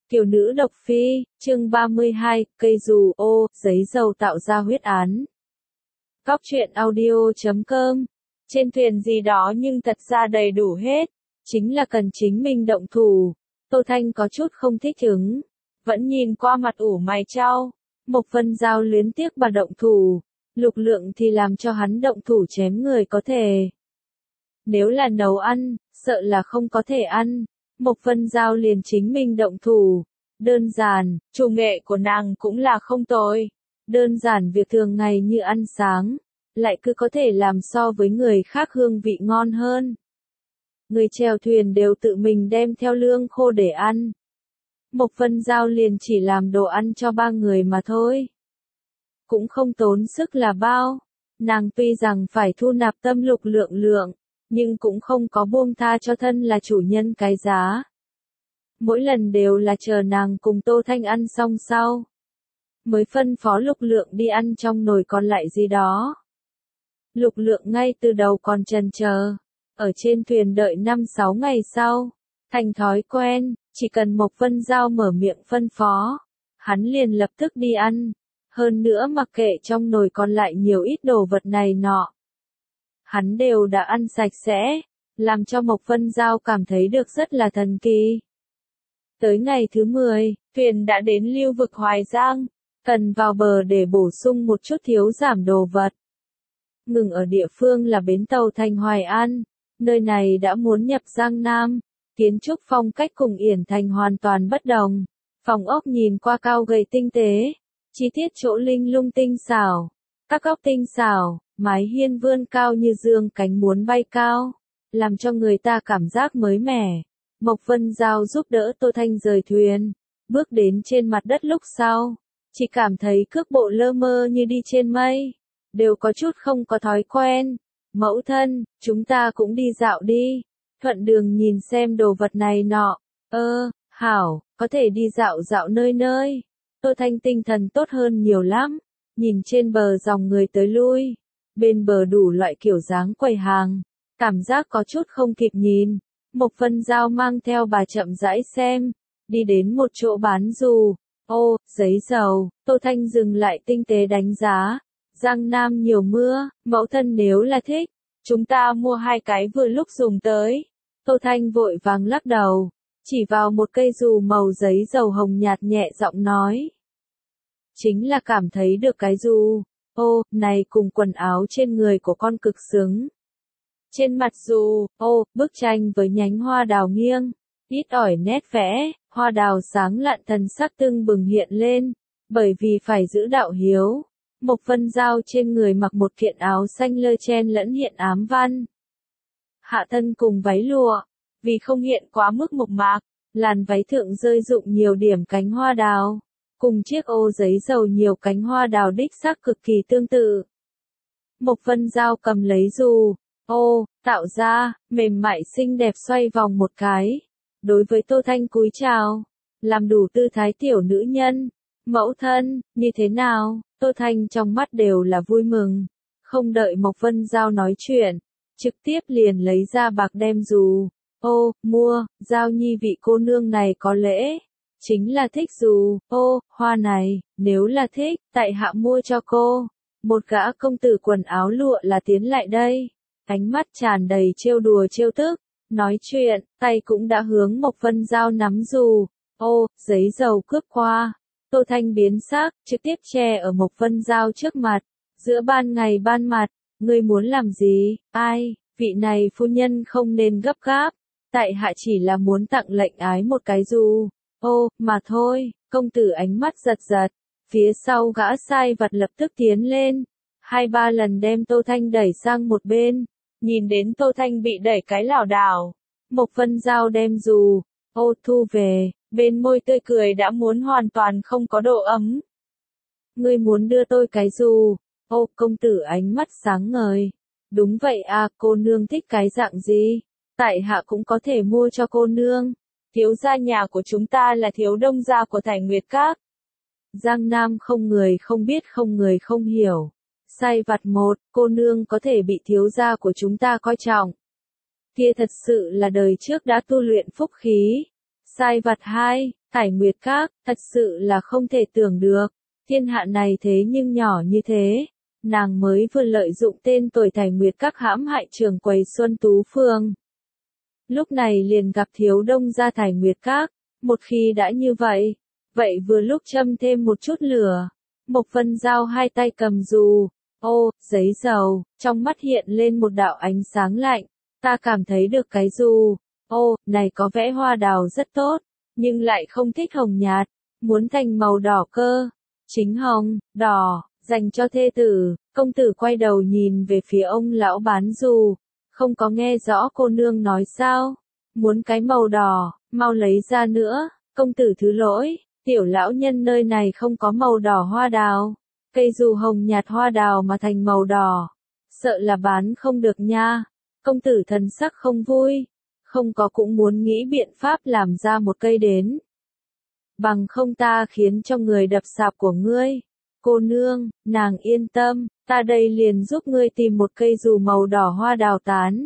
Kiều nữ độc phi, chương 32, cây dù ô, giấy dầu tạo ra huyết án. Cóc truyện audio.com. Trên thuyền gì đó nhưng thật ra đầy đủ hết. Chính là cần chính mình động thủ. Tô Thanh có chút không thích ứng. Vẫn nhìn qua mặt ủ mày chau. Mộc Vân Giao luyến tiếc bà động thủ. Lục Lượng thì làm cho hắn động thủ chém người có thể. Nếu là nấu ăn, sợ là không có thể ăn. Mộc Vân Giao liền chính mình động thủ. Đơn giản, chủ nghệ của nàng cũng là không tồi. Đơn giản việc thường ngày như ăn sáng, lại cứ có thể làm so với người khác hương vị ngon hơn. Người chèo thuyền đều tự mình đem theo lương khô để ăn. Mộc Vân Giao liền chỉ làm đồ ăn cho 3 người mà thôi. Cũng không tốn sức là bao. Nàng tuy rằng phải thu nạp tâm Lục Lượng, nhưng cũng không có buông tha cho thân là chủ nhân cái giá. Mỗi lần đều là chờ nàng cùng Tô Thanh ăn xong sau. Mới phân phó Lục Lượng đi ăn trong nồi còn lại gì đó. Lục Lượng ngay từ đầu còn chần chờ. Ở trên thuyền đợi 5-6 ngày sau. Thành thói quen, chỉ cần Mộc Vân Giao mở miệng phân phó. Hắn liền lập tức đi ăn. Hơn nữa mặc kệ trong nồi còn lại nhiều ít đồ vật này nọ. Hắn đều đã ăn sạch sẽ. Làm cho Mộc Vân Giao cảm thấy được rất là thần kỳ. Tới ngày thứ 10, thuyền đã đến lưu vực Hoài Giang, cần vào bờ để bổ sung một chút thiếu giảm đồ vật. Ngừng ở địa phương là bến tàu thành Hoài An, nơi này đã muốn nhập Giang Nam, kiến trúc phong cách cùng Yển Thành hoàn toàn bất đồng. Phòng ốc nhìn qua cao gầy tinh tế, chi tiết chỗ linh lung tinh xảo, các góc tinh xảo, mái hiên vươn cao như dương cánh muốn bay cao, làm cho người ta cảm giác mới mẻ. Mộc Vân Giao giúp đỡ Tô Thanh rời thuyền, bước đến trên mặt đất lúc sau, chỉ cảm thấy cước bộ lơ mơ như đi trên mây, đều có chút không có thói quen. Mẫu thân, chúng ta cũng đi dạo đi, thuận đường nhìn xem đồ vật này nọ. Hảo, có thể đi dạo dạo nơi nơi. Tô Thanh tinh thần tốt hơn nhiều lắm, nhìn trên bờ dòng người tới lui, bên bờ đủ loại kiểu dáng quầy hàng, cảm giác có chút không kịp nhìn. Mộc Vân Giao mang theo bà chậm rãi xem, đi đến một chỗ bán dù, giấy dầu. Tô Thanh dừng lại tinh tế đánh giá. Giang Nam nhiều mưa, mẫu thân nếu là thích, chúng ta mua 2 cái vừa lúc dùng tới. Tô Thanh vội vàng lắc đầu, chỉ vào một cây dù màu giấy dầu hồng nhạt nhẹ giọng nói. Chính là cảm thấy được cái dù, này cùng quần áo trên người của con cực xứng. Trên mặt dù, bức tranh với nhánh hoa đào nghiêng, ít ỏi nét vẽ, hoa đào sáng lạn thần sắc tưng bừng hiện lên, bởi vì phải giữ đạo hiếu. Mộc Vân Giao trên người mặc một kiện áo xanh lơ chen lẫn hiện ám văn. Hạ thân cùng váy lụa, vì không hiện quá mức mộc mạc, làn váy thượng rơi rụng nhiều điểm cánh hoa đào, cùng chiếc ô giấy dầu nhiều cánh hoa đào đích sắc cực kỳ tương tự. Mộc Vân Giao cầm lấy dù, tạo ra, mềm mại xinh đẹp xoay vòng một cái. Đối với Tô Thanh cúi chào, làm đủ tư thái tiểu nữ nhân. Mẫu thân, như thế nào? Tô Thanh trong mắt đều là vui mừng. Không đợi Mộc Vân Giao nói chuyện, trực tiếp liền lấy ra bạc đem dù. Mua, Giao nhi vị cô nương này có lễ. Chính là thích dù, hoa này, nếu là thích, tại hạ mua cho cô. Một gã công tử quần áo lụa là tiến lại đây. Ánh mắt tràn đầy trêu đùa trêu tức, nói chuyện, tay cũng đã hướng Mộc Vân Giao nắm dù. Giấy dầu cướp qua. Tô Thanh biến sắc, trực tiếp che ở Mộc Vân Giao trước mặt. Giữa ban ngày ban mặt, ngươi muốn làm gì? Ai, vị này phu nhân không nên gấp gáp. Tại hạ chỉ là muốn tặng lệnh ái một cái dù. Mà thôi. Công tử ánh mắt giật giật. Phía sau gã sai vặt lập tức tiến lên. 2-3 lần đem Tô Thanh đẩy sang một bên. Nhìn đến Tô Thanh bị đẩy cái lảo đảo, Mộc Vân Giao đem dù, thu về, bên môi tươi cười đã muốn hoàn toàn không có độ ấm. Ngươi muốn đưa tôi cái dù, công tử ánh mắt sáng ngời. Đúng vậy à, cô nương thích cái dạng gì? Tại hạ cũng có thể mua cho cô nương. Thiếu gia nhà của chúng ta là thiếu đông gia của Thành Nguyệt Các. Giang Nam không người không biết không người không hiểu. Sai vặt 1, cô nương có thể bị thiếu gia của chúng ta coi trọng. Kia thật sự là đời trước đã tu luyện phúc khí. Sai vặt 2, Thải Nguyệt Các, thật sự là không thể tưởng được, thiên hạ này thế nhưng nhỏ như thế. Nàng mới vừa lợi dụng tên tuổi Thải Nguyệt Các hãm hại trưởng quầy Xuân Tú Phương. Lúc này liền gặp thiếu đông gia Thải Nguyệt Các, một khi đã như vậy, vậy vừa lúc châm thêm một chút lửa. Mộc Vân Giao hai tay cầm dù, giấy dầu, trong mắt hiện lên một đạo ánh sáng lạnh, ta cảm thấy được cái dù, này có vẽ hoa đào rất tốt, nhưng lại không thích hồng nhạt, muốn thành màu đỏ cơ, chính hồng, đỏ, dành cho thê tử. Công tử quay đầu nhìn về phía ông lão bán dù, không có nghe rõ cô nương nói sao, muốn cái màu đỏ, mau lấy ra nữa, công tử thứ lỗi, tiểu lão nhân nơi này không có màu đỏ hoa đào, cây dù hồng nhạt hoa đào mà thành màu đỏ, sợ là bán không được nha. Công tử thần sắc không vui, không có cũng muốn nghĩ biện pháp làm ra một cây đến. Bằng không ta khiến cho người đập sạp của ngươi. Cô nương, nàng yên tâm, ta đây liền giúp ngươi tìm một cây dù màu đỏ hoa đào tán.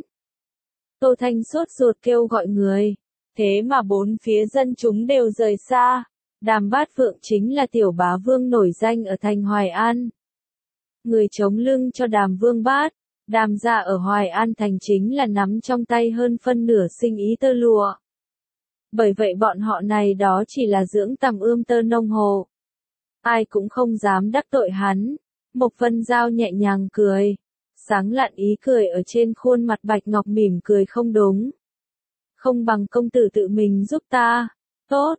Tô Thanh sốt ruột kêu gọi người, thế mà bốn phía dân chúng đều rời xa. Đàm Bát Phượng chính là tiểu bá vương nổi danh ở thành Hoài An. Người chống lưng cho Đàm Vương Bát, Đàm gia ở Hoài An thành chính là nắm trong tay hơn phân nửa sinh ý tơ lụa. Bởi vậy bọn họ này đó chỉ là dưỡng tầm ươm tơ nông hộ. Ai cũng không dám đắc tội hắn. Mộc Vân Giao nhẹ nhàng cười. Sáng lạn ý cười ở trên khuôn mặt bạch ngọc mỉm cười không đúng. Không bằng công tử tự mình giúp ta. Tốt,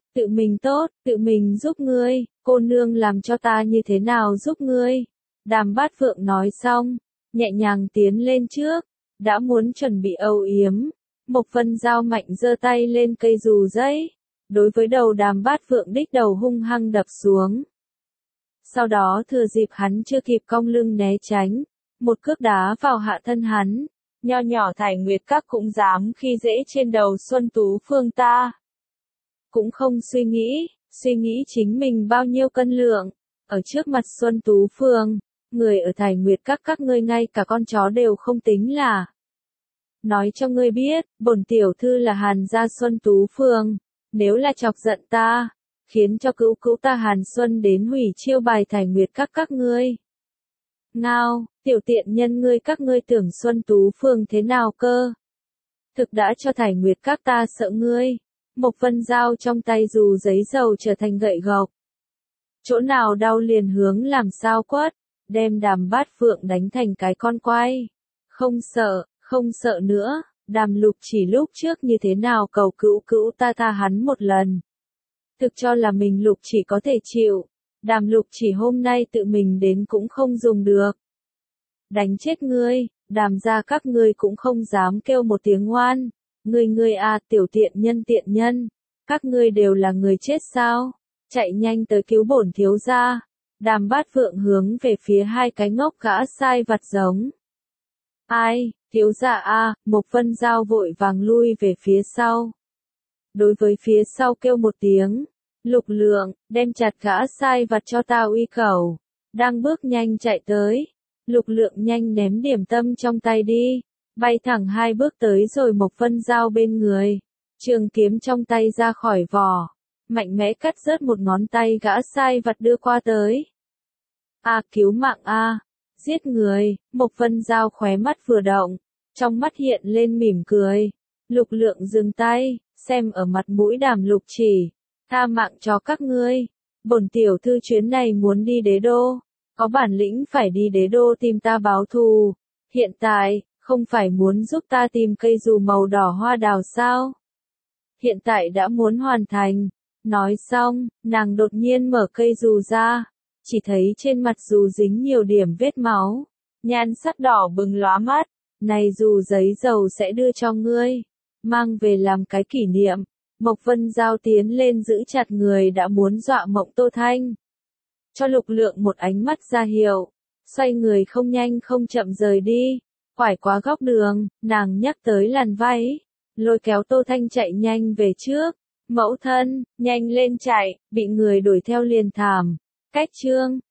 tự mình giúp ngươi, cô nương làm cho ta như thế nào giúp ngươi. Đàm Bát Phượng nói xong, nhẹ nhàng tiến lên trước, đã muốn chuẩn bị âu yếm. Mộc Vân Giao mạnh giơ tay lên cây dù giấy, đối với đầu Đàm Bát Phượng đích đầu hung hăng đập xuống. Sau đó thừa dịp hắn chưa kịp cong lưng né tránh, một cước đá vào hạ thân hắn. Nho nhỏ Thải Nguyệt Các cũng dám khi dễ trên đầu Xuân Tú Phương ta. Cũng không suy nghĩ chính mình bao nhiêu cân lượng. Ở trước mặt Xuân Tú Phương, người ở Thải Nguyệt Các ngươi ngay cả con chó đều không tính là. Nói cho ngươi biết, bổn tiểu thư là Hàn gia Xuân Tú Phương, nếu là chọc giận ta, khiến cho cữu cữu ta Hàn Xuân đến hủy chiêu bài Thải Nguyệt các ngươi. Ngao, tiểu tiện nhân ngươi các ngươi tưởng Xuân Tú Phương thế nào cơ? Thực đã cho Thải Nguyệt Các ta sợ ngươi. Mộc Vân Giao trong tay dù giấy dầu trở thành gậy gộc. Chỗ nào đau liền hướng làm sao quất, đem Đàm Bát Phượng đánh thành cái con quay. Không sợ nữa, Đàm Lục Chỉ lúc trước như thế nào cầu cữu cữu ta tha hắn một lần. Thực cho là mình Lục Chỉ có thể chịu, Đàm Lục Chỉ hôm nay tự mình đến cũng không dùng được. Đánh chết ngươi, Đàm gia các ngươi cũng không dám kêu một tiếng ngoan. Ngươi tiểu tiện nhân, các ngươi đều là người chết sao? Chạy nhanh tới cứu bổn thiếu gia. Đàm Bát Phượng hướng về phía hai cái ngốc gã sai vặt giống. Ai, thiếu gia a, Mộc Vân Giao vội vàng lui về phía sau. Đối với phía sau kêu một tiếng, Lục Lượng, đem chặt gã sai vặt cho ta uy khẩu. Đang bước nhanh chạy tới, Lục Lượng nhanh ném điểm tâm trong tay đi. Bay thẳng hai bước tới rồi Mộc Vân Giao bên người. Trường kiếm trong tay ra khỏi vỏ. Mạnh mẽ cắt rớt một ngón tay gã sai vặt đưa qua tới. Cứu mạng giết người. Mộc Vân Giao khóe mắt vừa động. Trong mắt hiện lên mỉm cười. Lục Lượng dừng tay, xem ở mặt mũi Đàm Lục Chỉ. Tha mạng cho các ngươi. Bổn tiểu thư chuyến này muốn đi đế đô. Có bản lĩnh phải đi đế đô tìm ta báo thù. Hiện tại, không phải muốn giúp ta tìm cây dù màu đỏ hoa đào sao? Hiện tại đã muốn hoàn thành. Nói xong, nàng đột nhiên mở cây dù ra. Chỉ thấy trên mặt dù dính nhiều điểm vết máu. Nhan sắc đỏ bừng lóa mắt. Này dù giấy dầu sẽ đưa cho ngươi. Mang về làm cái kỷ niệm. Mộc Vân Giao tiến lên giữ chặt người đã muốn dọa mộng Tô Thanh. Cho Lục Lượng một ánh mắt ra hiệu. Xoay người không nhanh không chậm rời đi. Quải qua góc đường, nàng nhắc tới làn váy, lôi kéo Tô Thanh chạy nhanh về trước. Mẫu thân, nhanh lên chạy, bị người đuổi theo liền thảm. Cách chương